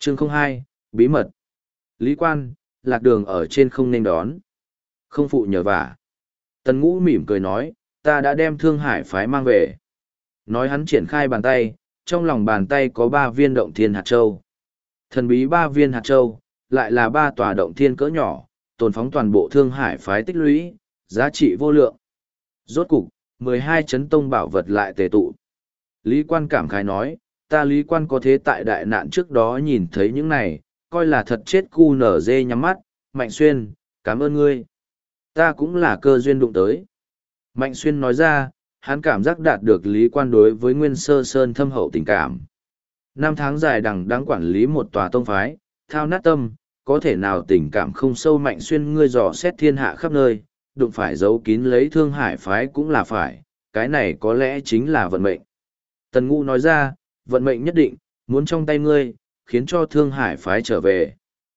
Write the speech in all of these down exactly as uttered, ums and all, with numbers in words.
Chương không hai, bí mật. Lý Quan, Lạc Đường ở trên không nên đón. Không phụ nhờ vả. Tần Ngũ mỉm cười nói, ta đã đem Thương Hải phái mang về. Nói hắn triển khai bàn tay, trong lòng bàn tay có ba viên động thiên hạt châu. Thần bí ba viên hạt châu, lại là ba tòa động thiên cỡ nhỏ, tồn phóng toàn bộ Thương Hải phái tích lũy, giá trị vô lượng. Rốt cục, mười hai chấn tông bảo vật lại tề tụ. Lý Quan cảm khái nói, ta Lý Quan có thế tại đại nạn trước đó nhìn thấy những này, coi là thật chết cu nở dê nhắm mắt, Mạnh Xuyên, cảm ơn ngươi. Ta cũng là cơ duyên đụng tới. Mạnh Xuyên nói ra, hắn cảm giác đạt được Lý Quan đối với Nguyên Sơ Sơn thâm hậu tình cảm. Năm tháng dài đằng đáng quản lý một tòa tông phái, thao nát tâm, có thể nào tình cảm không sâu. Mạnh Xuyên ngươi dò xét thiên hạ khắp nơi, đụng phải giấu kín lấy Thương Hải phái cũng là phải, cái này có lẽ chính là vận mệnh. Tần Ngũ nói ra, vận mệnh nhất định, muốn trong tay ngươi, khiến cho Thương Hải phái trở về.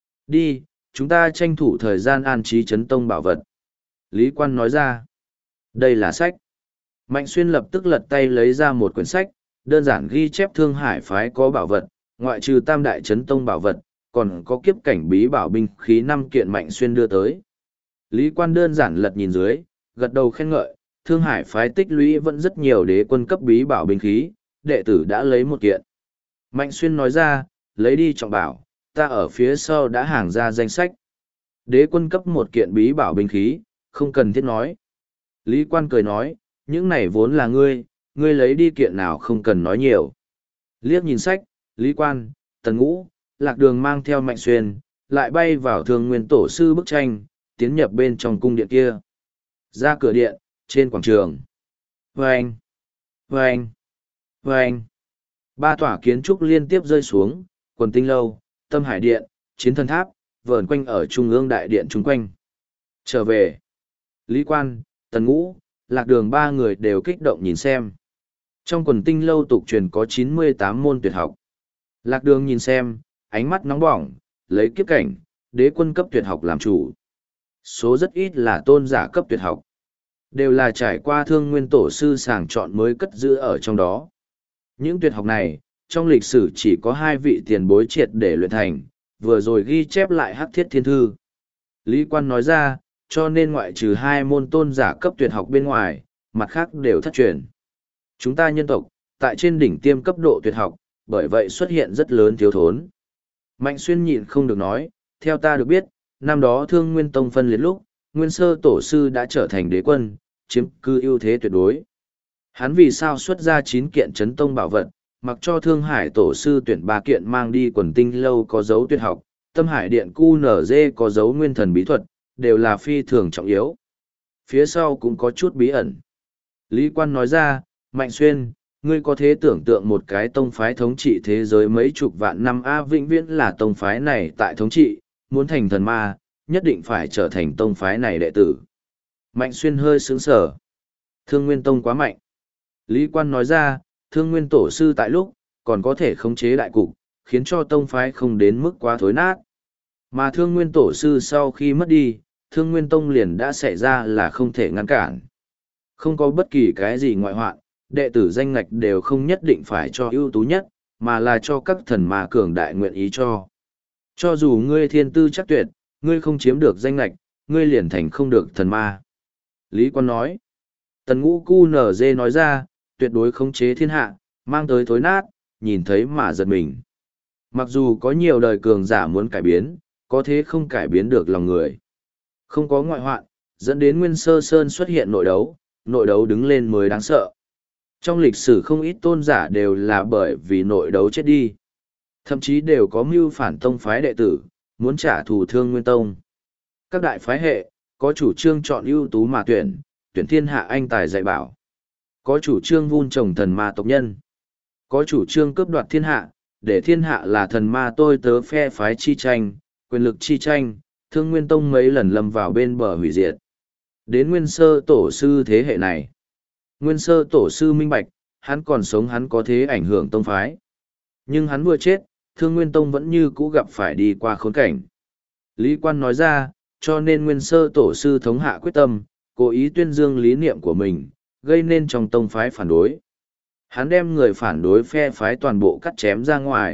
Đi, chúng ta tranh thủ thời gian an trí chấn tông bảo vật. Lý Quan nói ra, đây là sách. Mạnh Xuyên lập tức lật tay lấy ra một quyển sách, đơn giản ghi chép Thương Hải phái có bảo vật, ngoại trừ tam đại chấn tông bảo vật, còn có kiếp cảnh bí bảo binh khí năm kiện. Mạnh Xuyên đưa tới. Lý Quan đơn giản lật nhìn dưới, gật đầu khen ngợi, Thương Hải phái tích lũy vẫn rất nhiều đế quân cấp bí bảo binh khí, đệ tử đã lấy một kiện. Mạnh Xuyên nói ra, lấy đi trọng bảo, ta ở phía sau đã hàng ra danh sách. Đế quân cấp một kiện bí bảo binh khí, không cần thiết nói. Lý Quan cười nói, những này vốn là ngươi, ngươi lấy đi kiện nào không cần nói nhiều. Liếc nhìn sách, Lý Quan, Tần Ngũ, Lạc Đường mang theo Mạnh Xuyên, lại bay vào Thương Nguyên tổ sư bức tranh, tiến nhập bên trong cung điện kia. Ra cửa điện, trên quảng trường. Vâng! Vâng! Vâng! Ba tòa kiến trúc liên tiếp rơi xuống, Quần Tinh Lâu, Tâm Hải Điện, Chiến Thần Tháp, vờn quanh ở trung ương đại điện chung quanh. Trở về. Lý Quan, Tần Ngũ, Lạc Đường ba người đều kích động nhìn xem. Trong Quần Tinh Lâu tục truyền có chín mươi tám môn tuyệt học. Lạc Đường nhìn xem, ánh mắt nóng bỏng, lấy kiếp cảnh, đế quân cấp tuyệt học làm chủ. Số rất ít là tôn giả cấp tuyệt học. Đều là trải qua Thương Nguyên tổ sư sàng chọn mới cất giữ ở trong đó. Những tuyệt học này, trong lịch sử chỉ có hai vị tiền bối triệt để luyện thành, vừa rồi ghi chép lại Hắc Thiết Thiên Thư. Lý Quan nói ra, cho nên ngoại trừ hai môn tôn giả cấp tuyệt học bên ngoài, mặt khác đều thất truyền. Chúng ta nhân tộc, tại trên đỉnh tiêm cấp độ tuyệt học, bởi vậy xuất hiện rất lớn thiếu thốn. Mạnh Xuyên nhịn không được nói, theo ta được biết, năm đó Thương Nguyên Tông phân liệt lúc, Nguyên Sơ tổ sư đã trở thành đế quân, chiếm cư ưu thế tuyệt đối. Hắn vì sao xuất ra chín kiện chấn tông bảo vật, mặc cho Thương Hải tổ sư tuyển ba kiện mang đi Quần Tinh Lâu có dấu tuyệt học, Tâm Hải Điện cu nở dê có dấu nguyên thần bí thuật, đều là phi thường trọng yếu. Phía sau cũng có chút bí ẩn. Lý Quan nói ra, Mạnh Xuyên, ngươi có thể tưởng tượng một cái tông phái thống trị thế giới mấy chục vạn năm A vĩnh viễn là tông phái này tại thống trị, muốn thành thần ma, nhất định phải trở thành tông phái này đệ tử. Mạnh Xuyên hơi sướng sở. Thương Nguyên Tông quá mạnh. Lý Quan nói ra, Thương Nguyên tổ sư tại lúc, còn có thể khống chế đại cục, khiến cho tông phái không đến mức quá thối nát. Mà Thương Nguyên tổ sư sau khi mất đi, Thương Nguyên Tông liền đã xảy ra là không thể ngăn cản. Không có bất kỳ cái gì ngoại hoạn, đệ tử danh ngạch đều không nhất định phải cho ưu tú nhất, mà là cho các thần ma cường đại nguyện ý cho. Cho dù ngươi thiên tư chắc tuyệt, ngươi không chiếm được danh ngạch, ngươi liền thành không được thần ma. Lý Quan nói. Tần Ngũ cu nở dê nói ra, tuyệt đối khống chế thiên hạ, mang tới thối nát, nhìn thấy mà giật mình. Mặc dù có nhiều đời cường giả muốn cải biến, có thế không cải biến được lòng người. Không có ngoại hoạn, dẫn đến Nguyên Sơ Sơn xuất hiện nội đấu, nội đấu đứng lên mới đáng sợ. Trong lịch sử không ít tôn giả đều là bởi vì nội đấu chết đi. Thậm chí đều có mưu phản tông phái đệ tử, muốn trả thù Thương Nguyên Tông. Các đại phái hệ, có chủ trương chọn ưu tú mà tuyển, tuyển thiên hạ anh tài dạy bảo. Có chủ trương vun trồng thần ma tộc nhân. Có chủ trương cướp đoạt thiên hạ, để thiên hạ là thần ma tôi tớ phe phái chi tranh, quyền lực chi tranh, Thương Nguyên Tông mấy lần lâm vào bên bờ hủy diệt. Đến Nguyên Sơ tổ sư thế hệ này. Nguyên Sơ tổ sư minh bạch, hắn còn sống hắn có thế ảnh hưởng tông phái. Nhưng hắn vừa chết, Thương Nguyên Tông vẫn như cũ gặp phải đi qua khốn cảnh. Lý Quan nói ra, cho nên Nguyên Sơ tổ sư thống hạ quyết tâm, cố ý tuyên dương lý niệm của mình, gây nên trong tông phái phản đối. Hắn đem người phản đối phe phái toàn bộ cắt chém ra ngoài,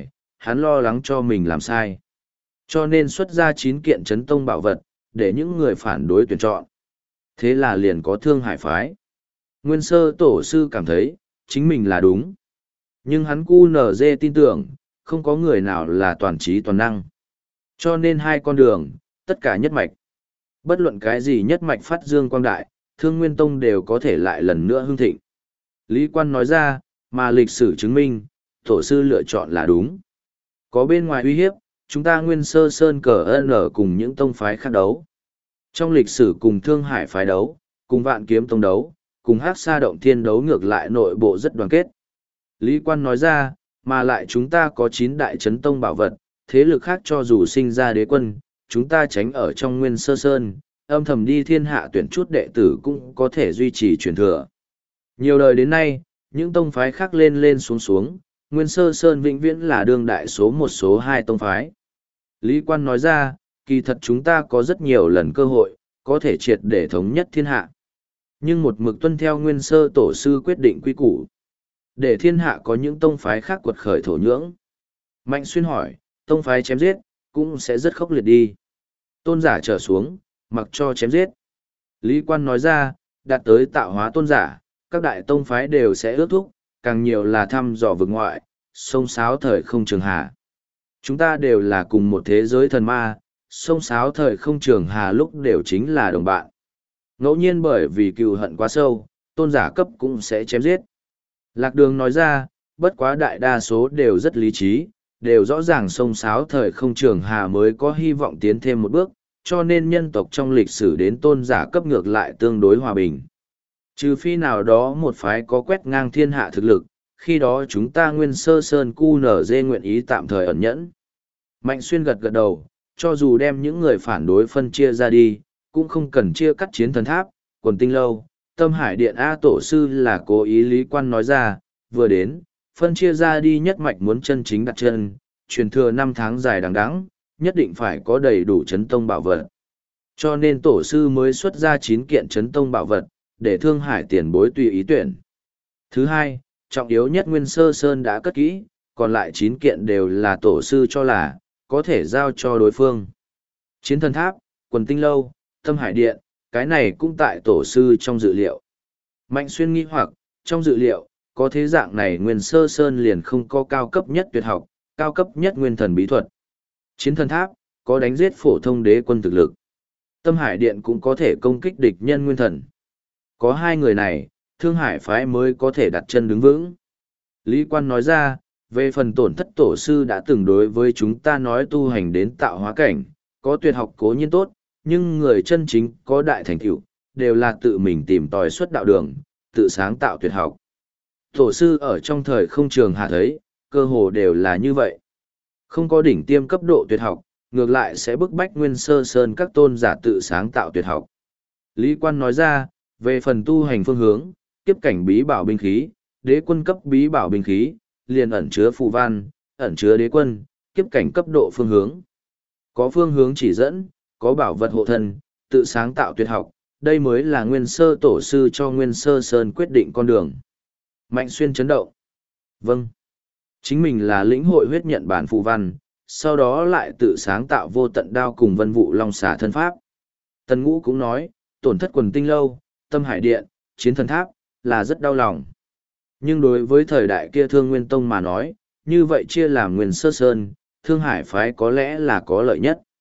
hắn lo lắng cho mình làm sai. Cho nên xuất ra chín kiện chấn tông bảo vật, để những người phản đối tuyển chọn. Thế là liền có Thương Hải phái. Nguyên Sơ tổ sư cảm thấy, chính mình là đúng. Nhưng hắn cu nở dê tin tưởng, không có người nào là toàn trí toàn năng. Cho nên hai con đường, tất cả nhất mạch. Bất luận cái gì nhất mạch phát dương quang đại, Thương Nguyên Tông đều có thể lại lần nữa hưng thịnh. Lý Quan nói ra, mà lịch sử chứng minh, tổ sư lựa chọn là đúng. Có bên ngoài uy hiếp, chúng ta Nguyên Sơ Sơn cờ ân ở cùng những tông phái khác đấu. Trong lịch sử cùng Thương Hải phái đấu, cùng Vạn Kiếm Tông đấu, cùng Hắc Sa Động Thiên đấu ngược lại nội bộ rất đoàn kết. Lý Quan nói ra, mà lại chúng ta có chín đại chấn tông bảo vật, thế lực khác cho dù sinh ra đế quân, chúng ta tránh ở trong Nguyên Sơ Sơn, âm thầm đi thiên hạ tuyển chút đệ tử cũng có thể duy trì truyền thừa. Nhiều đời đến nay, những tông phái khác lên lên xuống xuống, Nguyên Sơ Sơn vĩnh viễn là đương đại số một số hai tông phái. Lý Quan nói ra, kỳ thật chúng ta có rất nhiều lần cơ hội, có thể triệt để thống nhất thiên hạ. Nhưng một mực tuân theo Nguyên Sơ tổ sư quyết định quy củ. Để thiên hạ có những tông phái khác quật khởi thổ nhưỡng. Mạnh Xuyên hỏi, tông phái chém giết, cũng sẽ rất khốc liệt đi. Tôn giả trở xuống, mặc cho chém giết. Lý Quan nói ra, đạt tới tạo hóa tôn giả, các đại tông phái đều sẽ ước thúc, càng nhiều là thăm dò vực ngoại, sông sáo thời không trường hà. Chúng ta đều là cùng một thế giới thần ma, sông sáo thời không trường hà lúc đều chính là đồng bạn. Ngẫu nhiên bởi vì cừu hận quá sâu, tôn giả cấp cũng sẽ chém giết. Lạc Đường nói ra, bất quá đại đa số đều rất lý trí, đều rõ ràng sông sáo thời không trường hà mới có hy vọng tiến thêm một bước, cho nên nhân tộc trong lịch sử đến tôn giả cấp ngược lại tương đối hòa bình. Trừ phi nào đó một phái có quét ngang thiên hạ thực lực, khi đó chúng ta Nguyên Sơ Sơn cu nở dê nguyện ý tạm thời ẩn nhẫn. Mạnh Xuyên gật gật đầu, cho dù đem những người phản đối phân chia ra đi, cũng không cần chia cắt chiến thần tháp, quần tinh lâu, tâm hải điện A tổ sư là cố ý Lý Quan nói ra, vừa đến, phân chia ra đi nhất mạch muốn chân chính đặt chân, truyền thừa năm tháng dài đằng đẵng, nhất định phải có đầy đủ chấn tông bảo vật. Cho nên tổ sư mới xuất ra chín kiện chấn tông bảo vật, để Thương Hải tiền bối tùy ý tuyển. Thứ hai, trọng yếu nhất Nguyên Sơ Sơn đã cất kỹ, còn lại chín kiện đều là tổ sư cho là, có thể giao cho đối phương. Chiến thần tháp, quần tinh lâu, tâm hải điện, cái này cũng tại tổ sư trong dự liệu. Mạnh Xuyên nghi hoặc, trong dự liệu, có thế dạng này Nguyên Sơ Sơn liền không có cao cấp nhất tuyệt học, cao cấp nhất nguyên thần bí thuật. Chiến thần tháp, có đánh giết phổ thông đế quân thực lực. Tâm hải điện cũng có thể công kích địch nhân nguyên thần. Có hai người này, Thương Hải phái mới có thể đặt chân đứng vững. Lý Quan nói ra, về phần tổn thất tổ sư đã từng đối với chúng ta nói tu hành đến tạo hóa cảnh, có tuyệt học cố nhiên tốt, nhưng người chân chính có đại thành tựu đều là tự mình tìm tòi xuất đạo đường, tự sáng tạo tuyệt học. Tổ sư ở trong thời không trường hạ thấy, cơ hồ đều là như vậy. Không có đỉnh tiêm cấp độ tuyệt học, ngược lại sẽ bức bách Nguyên Sơ Sơn các tôn giả tự sáng tạo tuyệt học. Lý Quan nói ra, về phần tu hành phương hướng, kiếp cảnh bí bảo binh khí, đế quân cấp bí bảo binh khí, liền ẩn chứa phù văn, ẩn chứa đế quân, kiếp cảnh cấp độ phương hướng. Có phương hướng chỉ dẫn, có bảo vật hộ thân, tự sáng tạo tuyệt học, đây mới là Nguyên Sơ tổ sư cho Nguyên Sơ Sơn quyết định con đường. Mạnh Xuyên chấn động. Vâng. Chính mình là lĩnh hội huyết nhận bản phù văn, sau đó lại tự sáng tạo vô tận đao cùng vân vụ long xà thân pháp. Tần Ngũ cũng nói, tổn thất quần tinh lâu, tâm hải điện, chiến thần tháp, là rất đau lòng. Nhưng đối với thời đại kia Thương Nguyên Tông mà nói, như vậy chia làm Nguyên Sơ Sơn, Thương Hải phái có lẽ là có lợi nhất.